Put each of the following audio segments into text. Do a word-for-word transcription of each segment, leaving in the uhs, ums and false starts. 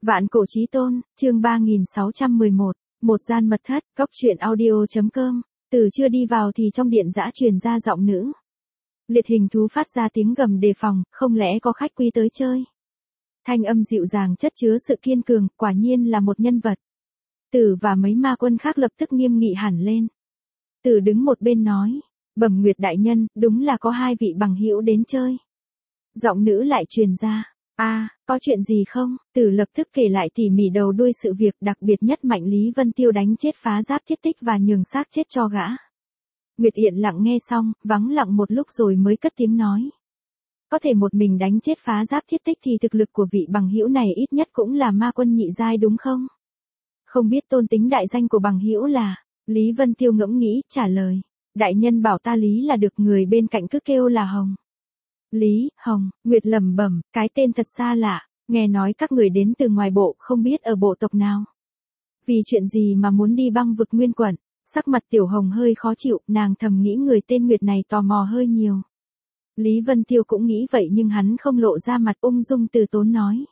Vạn cổ chí tôn, chương ba nghìn sáu trăm mười một, một gian mật thất, góc truyện audio.com, từ chưa đi vào thì trong điện dã truyền ra giọng nữ. Liệt hình thú phát ra tiếng gầm đề phòng, không lẽ có khách quý tới chơi. Thanh âm dịu dàng chất chứa sự kiên cường, quả nhiên là một nhân vật. Tử và mấy ma quân khác lập tức nghiêm nghị hẳn lên. Tử đứng một bên nói, Bẩm Nguyệt đại nhân, đúng là có hai vị bằng hữu đến chơi. Giọng nữ lại truyền ra, a, à, có chuyện gì không? Tử lập tức kể lại tỉ mỉ đầu đuôi sự việc, đặc biệt nhất Mạnh Lý Vân Tiêu đánh chết phá giáp thiết tích và nhường xác chết cho gã. Nguyệt Yên lặng nghe xong, vắng lặng một lúc rồi mới cất tiếng nói. Có thể một mình đánh chết phá giáp thiết tích thì thực lực của vị bằng hữu này ít nhất cũng là ma quân nhị giai đúng không? Không biết tôn tính đại danh của bằng hữu là, Lý Vân Tiêu ngẫm nghĩ, trả lời. Đại nhân bảo ta Lý là được, người bên cạnh cứ kêu là Hồng. Lý, Hồng, Nguyệt lẩm bẩm, cái tên thật xa lạ, nghe nói các người đến từ ngoài bộ, không biết ở bộ tộc nào. Vì chuyện gì mà muốn đi băng vực nguyên quận? Sắc mặt Tiểu Hồng hơi khó chịu, nàng thầm nghĩ người tên Nguyệt này tò mò hơi nhiều. Lý Vân Tiêu cũng nghĩ vậy nhưng hắn không lộ ra mặt, ung dung từ tốn nói.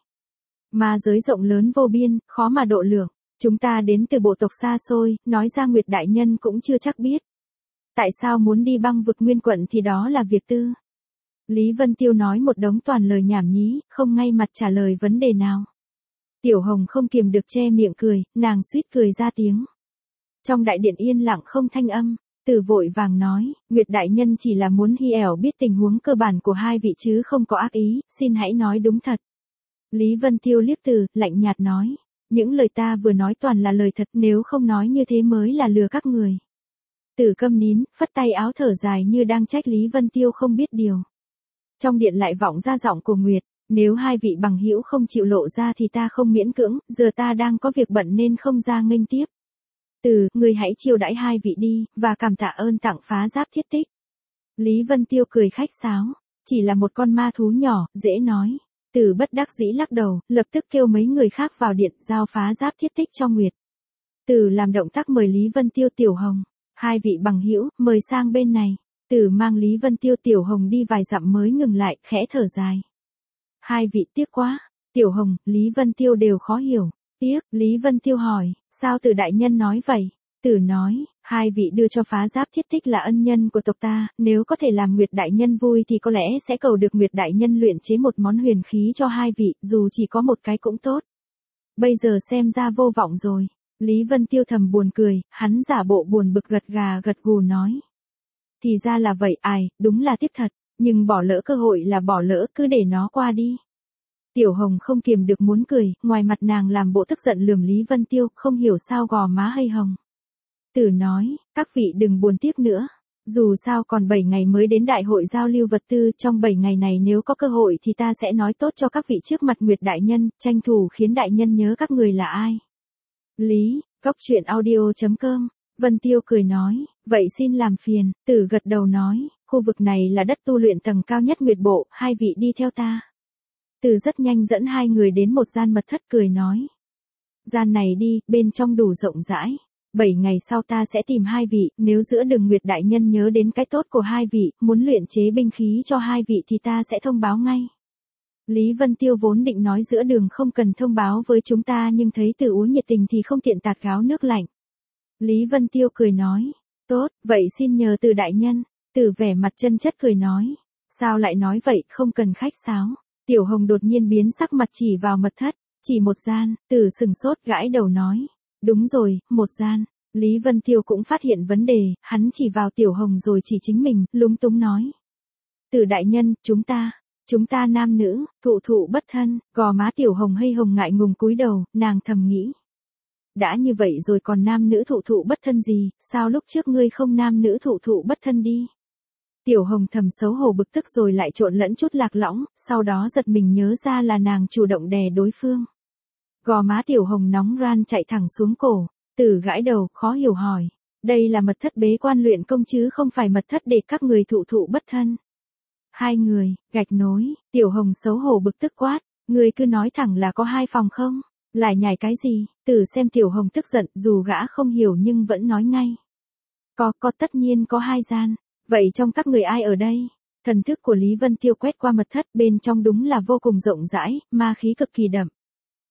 Ma giới rộng lớn vô biên, khó mà độ lượng, chúng ta đến từ bộ tộc xa xôi, nói ra Nguyệt đại nhân cũng chưa chắc biết. Tại sao muốn đi băng vực nguyên quận thì đó là việc tư. Lý Vân Tiêu nói một đống toàn lời nhảm nhí, không ngay mặt trả lời vấn đề nào. Tiểu Hồng không kiềm được che miệng cười, nàng suýt cười ra tiếng. Trong đại điện yên lặng không thanh âm, Tử vội vàng nói, Nguyệt đại nhân chỉ là muốn hi ẻo biết tình huống cơ bản của hai vị chứ không có ác ý, xin hãy nói đúng thật. Lý Vân Tiêu liếc Tử, lạnh nhạt nói, những lời ta vừa nói toàn là lời thật, nếu không nói như thế mới là lừa các người. Tử câm nín, phất tay áo thở dài như đang trách Lý Vân Tiêu không biết điều. Trong điện lại vọng ra giọng của Nguyệt, nếu hai vị bằng hữu không chịu lộ ra thì ta không miễn cưỡng, giờ ta đang có việc bận nên không ra nghênh tiếp. Tử, người hãy chiêu đãi hai vị đi, và cảm tạ ơn tặng phá giáp thiết tích. Lý Vân Tiêu cười khách sáo, chỉ là một con ma thú nhỏ, dễ nói. Tử bất đắc dĩ lắc đầu, lập tức kêu mấy người khác vào điện giao phá giáp thiết tích cho Nguyệt. Tử làm động tác mời Lý Vân Tiêu, Tiểu Hồng. Hai vị bằng hữu, mời sang bên này. Tử mang Lý Vân Tiêu, Tiểu Hồng đi vài dặm mới ngừng lại, khẽ thở dài. Hai vị tiếc quá. Tiểu Hồng, Lý Vân Tiêu đều khó hiểu. Tiếc, Lý Vân Tiêu hỏi, sao Tử đại nhân nói vậy? Tử nói, hai vị đưa cho phá giáp thiết tích là ân nhân của tộc ta, nếu có thể làm Nguyệt đại nhân vui thì có lẽ sẽ cầu được Nguyệt đại nhân luyện chế một món huyền khí cho hai vị, dù chỉ có một cái cũng tốt. Bây giờ xem ra vô vọng rồi. Lý Vân Tiêu thầm buồn cười, hắn giả bộ buồn bực gật gà gật gù nói. Thì ra là vậy, ai, đúng là tiếc thật, nhưng bỏ lỡ cơ hội là bỏ lỡ, cứ để nó qua đi. Tiểu Hồng không kiềm được muốn cười, ngoài mặt nàng làm bộ tức giận lườm Lý Vân Tiêu, không hiểu sao gò má hay hồng. Tử nói, các vị đừng buồn tiếc nữa. Dù sao còn bảy ngày mới đến đại hội giao lưu vật tư, trong bảy ngày này nếu có cơ hội thì ta sẽ nói tốt cho các vị trước mặt Nguyệt đại nhân, tranh thủ khiến đại nhân nhớ các người là ai. Lý, góc truyện audio.com, Vân Tiêu cười nói, vậy xin làm phiền. Tử gật đầu nói, khu vực này là đất tu luyện tầng cao nhất Nguyệt bộ, hai vị đi theo ta. Tử rất nhanh dẫn hai người đến một gian mật thất cười nói. Gian này đi, bên trong đủ rộng rãi. Bảy ngày sau ta sẽ tìm hai vị, nếu giữa đường Nguyệt đại nhân nhớ đến cái tốt của hai vị, muốn luyện chế binh khí cho hai vị thì ta sẽ thông báo ngay. Lý Vân Tiêu vốn định nói giữa đường không cần thông báo với chúng ta nhưng thấy Tử uống nhiệt tình thì không tiện tạt gáo nước lạnh. Lý Vân Tiêu cười nói, tốt, vậy xin nhờ Tử đại nhân. Tử vẻ mặt chân chất cười nói, sao lại nói vậy, không cần khách sáo. Tiểu Hồng đột nhiên biến sắc mặt chỉ vào mật thất, chỉ một gian. Tử sừng sốt gãi đầu nói, đúng rồi, một gian. Lý Vân Tiêu cũng phát hiện vấn đề, hắn chỉ vào Tiểu Hồng rồi chỉ chính mình, lúng túng nói. Tử đại nhân, chúng ta, chúng ta nam nữ, thụ thụ bất thân, gò má Tiểu Hồng hơi hồng ngại ngùng cúi đầu, nàng thầm nghĩ. Đã như vậy rồi còn nam nữ thụ thụ bất thân gì, sao lúc trước ngươi không nam nữ thụ thụ bất thân đi. Tiểu Hồng thầm xấu hổ bực tức rồi lại trộn lẫn chút lạc lõng, sau đó giật mình nhớ ra là nàng chủ động đè đối phương. Gò má Tiểu Hồng nóng ran chạy thẳng xuống cổ, Tử gãi đầu, khó hiểu hỏi. Đây là mật thất bế quan luyện công chứ không phải mật thất để các người thụ thụ bất thân. Hai người, gạch nối, Tiểu Hồng xấu hổ bực tức quát, người cứ nói thẳng là có hai phòng không? Lại nhảy cái gì? Tử xem Tiểu Hồng tức giận, dù gã không hiểu nhưng vẫn nói ngay. Có, có tất nhiên có hai gian. Vậy trong các người ai ở đây? Thần thức của Lý Vân Tiêu quét qua mật thất, bên trong đúng là vô cùng rộng rãi, ma khí cực kỳ đậm.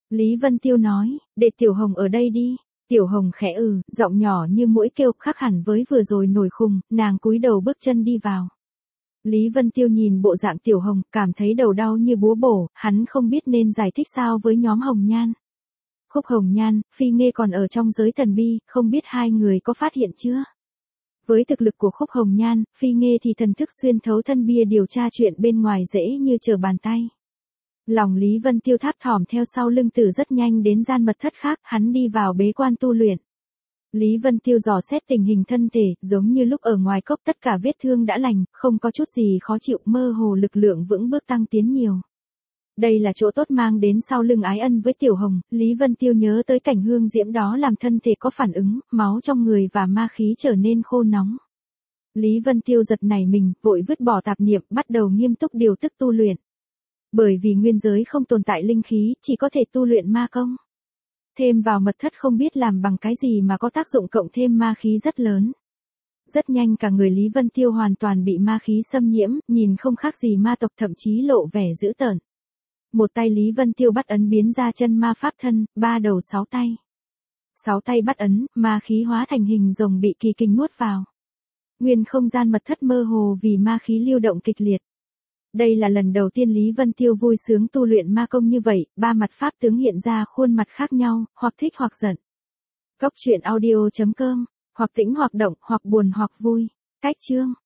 Lý Vân Tiêu nói, để Tiểu Hồng ở đây đi. Tiểu Hồng khẽ ừ, giọng nhỏ như mũi kêu, khác hẳn với vừa rồi nổi khùng, nàng cúi đầu bước chân đi vào. Lý Vân Tiêu nhìn bộ dạng Tiểu Hồng, cảm thấy đầu đau như búa bổ, hắn không biết nên giải thích sao với nhóm Hồng Nhan. Khúc Hồng Nhan, Phi Nghê còn ở trong giới thần bi, không biết hai người có phát hiện chưa? Với thực lực của Khúc Hồng Nhan, Phi Nghê thì thần thức xuyên thấu thân bia điều tra chuyện bên ngoài dễ như trở bàn tay. Lòng Lý Vân Tiêu tháp thỏm theo sau lưng Tử rất nhanh đến gian mật thất khác, hắn đi vào bế quan tu luyện. Lý Vân Tiêu dò xét tình hình thân thể, giống như lúc ở ngoài cốc tất cả vết thương đã lành, không có chút gì khó chịu, mơ hồ lực lượng vững bước tăng tiến nhiều. Đây là chỗ tốt mang đến sau lưng ái ân với Tiểu Hồng, Lý Vân Tiêu nhớ tới cảnh hương diễm đó làm thân thể có phản ứng, máu trong người và ma khí trở nên khô nóng. Lý Vân Tiêu giật nảy mình, vội vứt bỏ tạp niệm, bắt đầu nghiêm túc điều tức tu luyện. Bởi vì nguyên giới không tồn tại linh khí, chỉ có thể tu luyện ma công. Thêm vào mật thất không biết làm bằng cái gì mà có tác dụng cộng thêm ma khí rất lớn. Rất nhanh cả người Lý Vân Tiêu hoàn toàn bị ma khí xâm nhiễm, nhìn không khác gì ma tộc, thậm chí lộ vẻ dữ tợn. Một tay Lý Vân Tiêu bắt ấn biến ra chân ma pháp thân, ba đầu sáu tay. Sáu tay bắt ấn, ma khí hóa thành hình rồng bị kỳ kình nuốt vào. Nguyên không gian mật thất mơ hồ vì ma khí lưu động kịch liệt. Đây là lần đầu tiên Lý Vân Tiêu vui sướng tu luyện ma công như vậy, ba mặt pháp tướng hiện ra khuôn mặt khác nhau, hoặc thích hoặc giận. Cốc truyện audio chấm com, hoặc tĩnh hoặc động, hoặc buồn hoặc vui. Cách chương